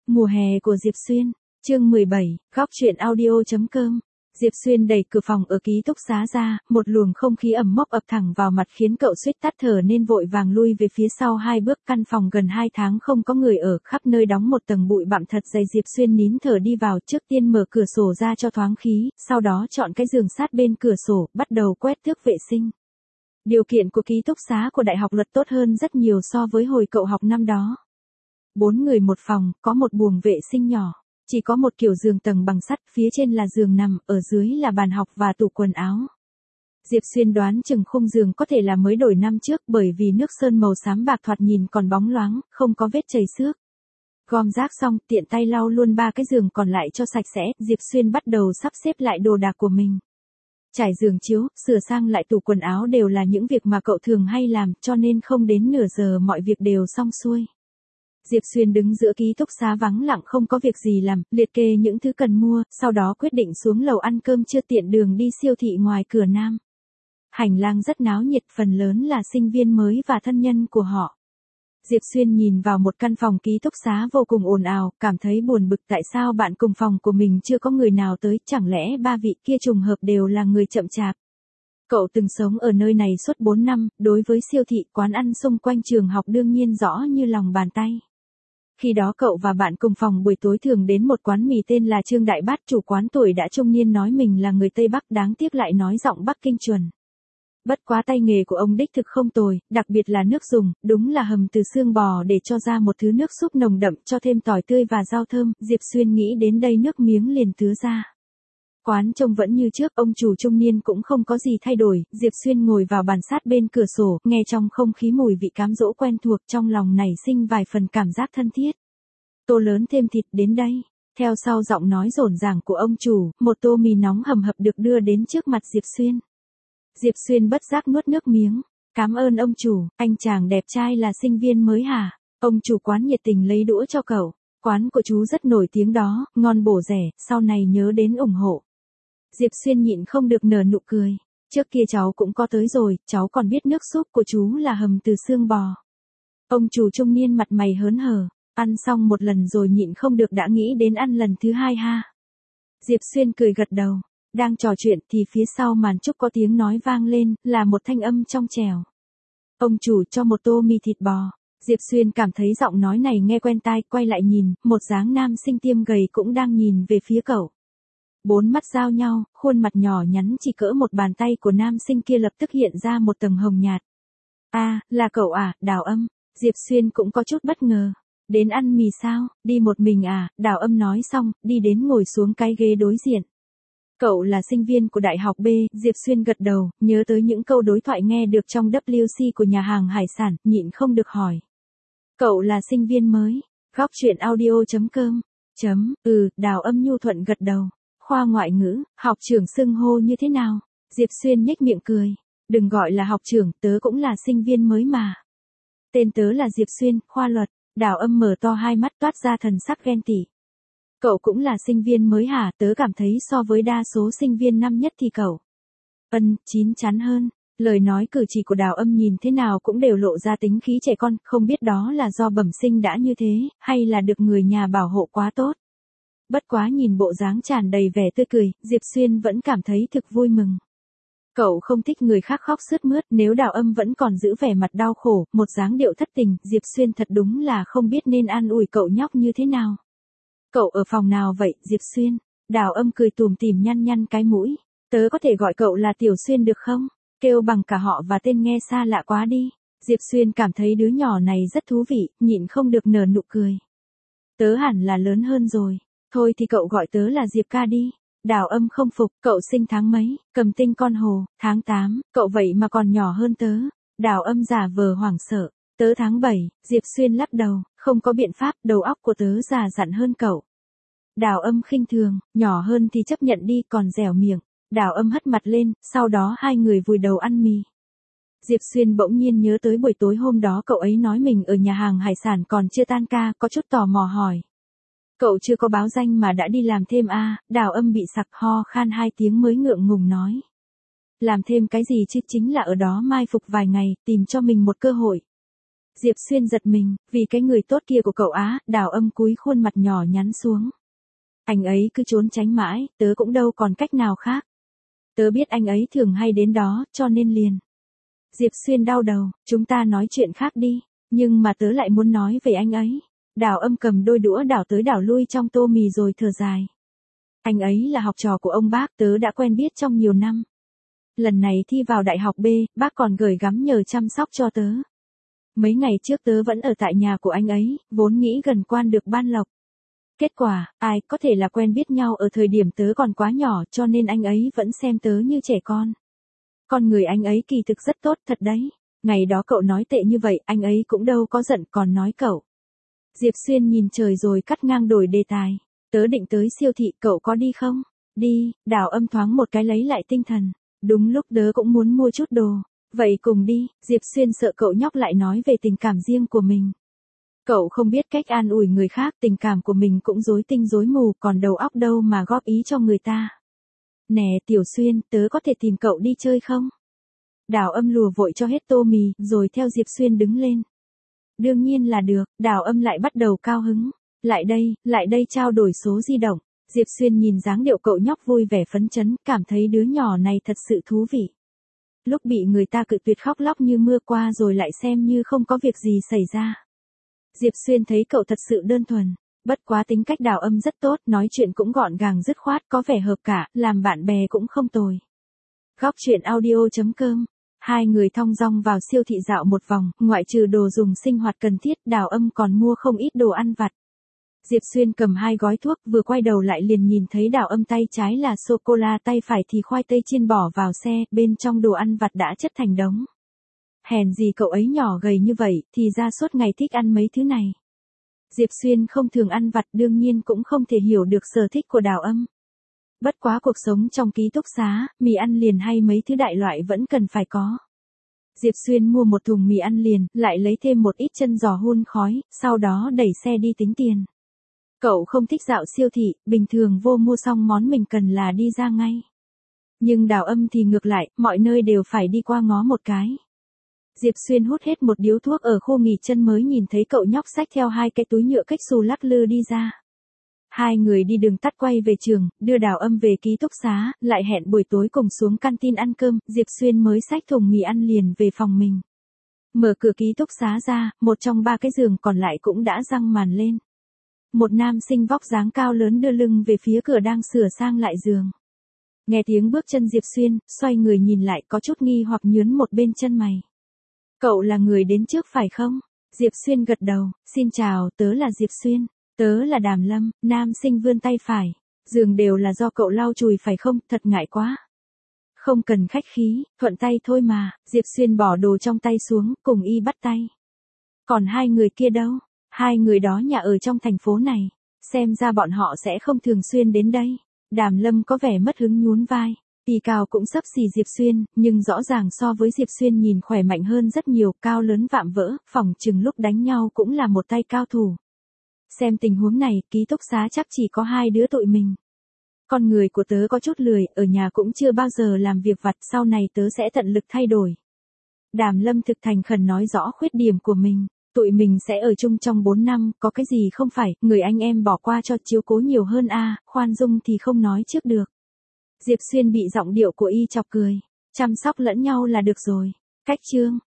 Mùa hè của Diệp Xuyên, chương 17, góc truyện audio.com. Diệp Xuyên đẩy cửa phòng ở ký túc xá ra, một luồng không khí ẩm mốc ập thẳng vào mặt khiến cậu suýt tắt thở nên vội vàng lui về phía sau 2 bước. Căn phòng gần 2 tháng không có người ở, khắp nơi đóng một tầng bụi bặm thật dày. Diệp Xuyên nín thở đi vào, trước tiên mở cửa sổ ra cho thoáng khí, sau đó chọn cái giường sát bên cửa sổ, bắt đầu quét tước vệ sinh. Điều kiện của ký túc xá của Đại học Luật tốt hơn rất nhiều so với hồi cậu học năm đó. 4 người một phòng, có một buồng vệ sinh nhỏ. Chỉ có một kiểu giường tầng bằng sắt, phía trên là giường nằm, ở dưới là bàn học và tủ quần áo. Diệp Xuyên đoán chừng khung giường có thể là mới đổi năm trước, bởi vì nước sơn màu xám bạc thoạt nhìn còn bóng loáng, không có vết chảy xước. Gom rác xong, tiện tay lau luôn 3 cái giường còn lại cho sạch sẽ, Diệp Xuyên bắt đầu sắp xếp lại đồ đạc của mình. Trải giường chiếu, sửa sang lại tủ quần áo đều là những việc mà cậu thường hay làm, cho nên không đến nửa giờ mọi việc đều xong xuôi. Diệp Xuyên đứng giữa ký túc xá vắng lặng không có việc gì làm, liệt kê những thứ cần mua, sau đó quyết định xuống lầu ăn cơm trưa tiện đường đi siêu thị ngoài cửa Nam. Hành lang rất náo nhiệt, phần lớn là sinh viên mới và thân nhân của họ. Diệp Xuyên nhìn vào một căn phòng ký túc xá vô cùng ồn ào, cảm thấy buồn bực tại sao bạn cùng phòng của mình chưa có người nào tới, chẳng lẽ 3 vị kia trùng hợp đều là người chậm chạp. Cậu từng sống ở nơi này suốt 4 năm, đối với siêu thị, quán ăn xung quanh trường học đương nhiên rõ như lòng bàn tay. Khi đó cậu và bạn cùng phòng buổi tối thường đến một quán mì tên là Trương Đại Bát, chủ quán tuổi đã trung niên nói mình là người Tây Bắc, đáng tiếc lại nói giọng Bắc Kinh chuẩn. Bất quá tay nghề của ông đích thực không tồi, đặc biệt là nước dùng, đúng là hầm từ xương bò để cho ra một thứ nước súp nồng đậm, cho thêm tỏi tươi và rau thơm. Diệp Xuyên nghĩ đến đây nước miếng liền tứa ra. Quán trông vẫn như trước, ông chủ trung niên cũng không có gì thay đổi. Diệp Xuyên ngồi vào bàn sát bên cửa sổ, nghe trong không khí mùi vị cám dỗ quen thuộc, trong lòng nảy sinh vài phần cảm giác thân thiết. Tô lớn thêm thịt đến đây. Theo sau giọng nói rộn ràng của ông chủ, một tô mì nóng hầm hập được đưa đến trước mặt Diệp Xuyên. Diệp Xuyên bất giác nuốt nước miếng. Cảm ơn ông chủ, anh chàng đẹp trai là sinh viên mới hả? Ông chủ quán nhiệt tình lấy đũa cho cậu. Quán của chú rất nổi tiếng đó, ngon bổ rẻ, sau này nhớ đến ủng hộ. Diệp Xuyên nhịn không được nở nụ cười. Trước kia cháu cũng có tới rồi, cháu còn biết nước súp của chú là hầm từ xương bò. Ông chủ trung niên mặt mày hớn hở. Ăn xong một lần rồi nhịn không được đã nghĩ đến ăn lần thứ 2 ha. Diệp Xuyên cười gật đầu. Đang trò chuyện thì phía sau màn trúc có tiếng nói vang lên, là một thanh âm trong trẻo. Ông chủ cho một tô mì thịt bò. Diệp Xuyên cảm thấy giọng nói này nghe quen tai, quay lại nhìn, một dáng nam sinh tiêm gầy cũng đang nhìn về phía cậu. 4 mắt giao nhau, khuôn mặt nhỏ nhắn chỉ cỡ một bàn tay của nam sinh kia lập tức hiện ra một tầng hồng nhạt. À, là cậu à, Đào Âm. Diệp Xuyên cũng có chút bất ngờ. Đến ăn mì sao, đi một mình à? Đào Âm nói xong, đi đến ngồi xuống cái ghế đối diện. Cậu là sinh viên của Đại học B, Diệp Xuyên gật đầu, nhớ tới những câu đối thoại nghe được trong WC của nhà hàng hải sản, nhịn không được hỏi. Cậu là sinh viên mới, góc truyện audio.com. Đào Âm nhu thuận gật đầu. Khoa ngoại ngữ, học trưởng xưng hô như thế nào? Diệp Xuyên nhếch miệng cười. Đừng gọi là học trưởng, tớ cũng là sinh viên mới mà. Tên tớ là Diệp Xuyên, khoa luật. Đào Âm mở to hai mắt toát ra thần sắc ghen tị. Cậu cũng là sinh viên mới hả? Tớ cảm thấy so với đa số sinh viên năm nhất thì cậu chín chắn hơn. Lời nói cử chỉ của Đào Âm nhìn thế nào cũng đều lộ ra tính khí trẻ con, không biết đó là do bẩm sinh đã như thế, hay là được người nhà bảo hộ quá tốt. Bất quá nhìn bộ dáng tràn đầy vẻ tươi cười, Diệp Xuyên vẫn cảm thấy thực vui mừng. Cậu không thích người khác khóc sướt mướt, nếu Đào Âm vẫn còn giữ vẻ mặt đau khổ, một dáng điệu thất tình, Diệp Xuyên thật đúng là không biết nên an ủi cậu nhóc như thế nào. Cậu ở phòng nào vậy, Diệp Xuyên? Đào Âm cười tủm tỉm nhăn nhăn cái mũi. Tớ có thể gọi cậu là Tiểu Xuyên được không? Kêu bằng cả họ và tên nghe xa lạ quá đi. Diệp Xuyên cảm thấy đứa nhỏ này rất thú vị, nhịn không được nở nụ cười. Tớ hẳn là lớn hơn rồi. Thôi thì cậu gọi tớ là Diệp ca đi. Đào Âm không phục, cậu sinh tháng mấy? Cầm tinh con hồ, tháng 8, cậu vậy mà còn nhỏ hơn tớ. Đào Âm giả vờ hoảng sợ. Tớ tháng 7, Diệp Xuyên lắc đầu, không có biện pháp, đầu óc của tớ già dặn hơn cậu. Đào Âm khinh thường, nhỏ hơn thì chấp nhận đi, còn dẻo miệng. Đào Âm hất mặt lên, sau đó hai người vùi đầu ăn mì. Diệp Xuyên bỗng nhiên nhớ tới buổi tối hôm đó cậu ấy nói mình ở nhà hàng hải sản còn chưa tan ca, có chút tò mò hỏi. Cậu chưa có báo danh mà đã đi làm thêm à? Đào Âm bị sặc, ho khan 2 tiếng mới ngượng ngùng nói. Làm thêm cái gì chứ, chính là ở đó mai phục vài ngày, tìm cho mình một cơ hội. Diệp Xuyên giật mình, vì cái người tốt kia của cậu á, Đào Âm cúi khuôn mặt nhỏ nhắn xuống. Anh ấy cứ trốn tránh mãi, tớ cũng đâu còn cách nào khác. Tớ biết anh ấy thường hay đến đó, cho nên liền. Diệp Xuyên đau đầu, chúng ta nói chuyện khác đi, nhưng mà tớ lại muốn nói về anh ấy. Đào Âm cầm đôi đũa đảo tới đảo lui trong tô mì rồi thở dài. Anh ấy là học trò của ông bác, tớ đã quen biết trong nhiều năm. Lần này thi vào đại học B, bác còn gửi gắm nhờ chăm sóc cho tớ. Mấy ngày trước tớ vẫn ở tại nhà của anh ấy, vốn nghĩ gần quan được ban lộc. Kết quả, ai có thể là quen biết nhau ở thời điểm tớ còn quá nhỏ cho nên anh ấy vẫn xem tớ như trẻ con. Con người anh ấy kỳ thực rất tốt thật đấy. Ngày đó cậu nói tệ như vậy, anh ấy cũng đâu có giận còn nói cậu. Diệp Xuyên nhìn trời rồi cắt ngang đổi đề tài. Tớ định tới siêu thị, cậu có đi không? Đi, Đào Âm thoáng một cái lấy lại tinh thần. Đúng lúc tớ cũng muốn mua chút đồ. Vậy cùng đi, Diệp Xuyên sợ cậu nhóc lại nói về tình cảm riêng của mình. Cậu không biết cách an ủi người khác, tình cảm của mình cũng rối tinh rối mù, còn đầu óc đâu mà góp ý cho người ta. Nè Tiểu Xuyên, tớ có thể tìm cậu đi chơi không? Đào Âm lùa vội cho hết tô mì, rồi theo Diệp Xuyên đứng lên. Đương nhiên là được, Đào Âm lại bắt đầu cao hứng. Lại đây trao đổi số di động. Diệp Xuyên nhìn dáng điệu cậu nhóc vui vẻ phấn chấn, cảm thấy đứa nhỏ này thật sự thú vị. Lúc bị người ta cự tuyệt khóc lóc như mưa qua rồi lại xem như không có việc gì xảy ra. Diệp Xuyên thấy cậu thật sự đơn thuần, bất quá tính cách Đào Âm rất tốt, nói chuyện cũng gọn gàng dứt khoát, có vẻ hợp cả, làm bạn bè cũng không tồi. Góc truyện audio.com. Hai người thong dong vào siêu thị dạo một vòng, ngoại trừ đồ dùng sinh hoạt cần thiết, Đào Âm còn mua không ít đồ ăn vặt. Diệp Xuyên cầm 2 gói thuốc, vừa quay đầu lại liền nhìn thấy Đào Âm tay trái là sô-cô-la, tay phải thì khoai tây chiên bỏ vào xe, bên trong đồ ăn vặt đã chất thành đống. Hèn gì cậu ấy nhỏ gầy như vậy, thì ra suốt ngày thích ăn mấy thứ này. Diệp Xuyên không thường ăn vặt, đương nhiên cũng không thể hiểu được sở thích của Đào Âm. Bất quá cuộc sống trong ký túc xá, mì ăn liền hay mấy thứ đại loại vẫn cần phải có. Diệp Xuyên mua một thùng mì ăn liền, lại lấy thêm một ít chân giò hun khói, sau đó đẩy xe đi tính tiền. Cậu không thích dạo siêu thị, bình thường vô mua xong món mình cần là đi ra ngay. Nhưng Đào Âm thì ngược lại, mọi nơi đều phải đi qua ngó một cái. Diệp Xuyên hút hết một điếu thuốc ở khu nghỉ chân mới nhìn thấy cậu nhóc xách theo 2 cái túi nhựa cách xù lắc lư đi ra. Hai người đi đường tắt quay về trường, đưa Đào Âm về ký túc xá, lại hẹn buổi tối cùng xuống canteen ăn cơm, Diệp Xuyên mới xách thùng mì ăn liền về phòng mình. Mở cửa ký túc xá ra, một trong 3 cái giường còn lại cũng đã giăng màn lên. Một nam sinh vóc dáng cao lớn đưa lưng về phía cửa đang sửa sang lại giường. Nghe tiếng bước chân Diệp Xuyên, xoay người nhìn lại có chút nghi hoặc nhướng một bên chân mày. Cậu là người đến trước phải không? Diệp Xuyên gật đầu, xin chào, tớ là Diệp Xuyên, tớ là Đàm Lâm, nam sinh vươn tay phải. Giường đều là do cậu lau chùi phải không, thật ngại quá. Không cần khách khí, thuận tay thôi mà, Diệp Xuyên bỏ đồ trong tay xuống, cùng y bắt tay. Còn 2 người kia đâu? 2 người đó nhà ở trong thành phố này, xem ra bọn họ sẽ không thường xuyên đến đây. Đàm Lâm có vẻ mất hứng nhún vai. Y cao cũng xấp xì Diệp Xuyên, nhưng rõ ràng so với Diệp Xuyên nhìn khỏe mạnh hơn rất nhiều, cao lớn vạm vỡ, phỏng chừng lúc đánh nhau cũng là một tay cao thủ. Xem tình huống này, ký túc xá chắc chỉ có 2 đứa tụi mình. Con người của tớ có chút lười, ở nhà cũng chưa bao giờ làm việc vặt, sau này tớ sẽ tận lực thay đổi. Đàm Lâm thực thành khẩn nói rõ khuyết điểm của mình. Tụi mình sẽ ở chung trong 4 năm, có cái gì không phải, người anh em bỏ qua cho chiếu cố nhiều hơn a, khoan dung thì không nói trước được. Diệp Xuyên bị giọng điệu của y chọc cười, chăm sóc lẫn nhau là được rồi. Cách chương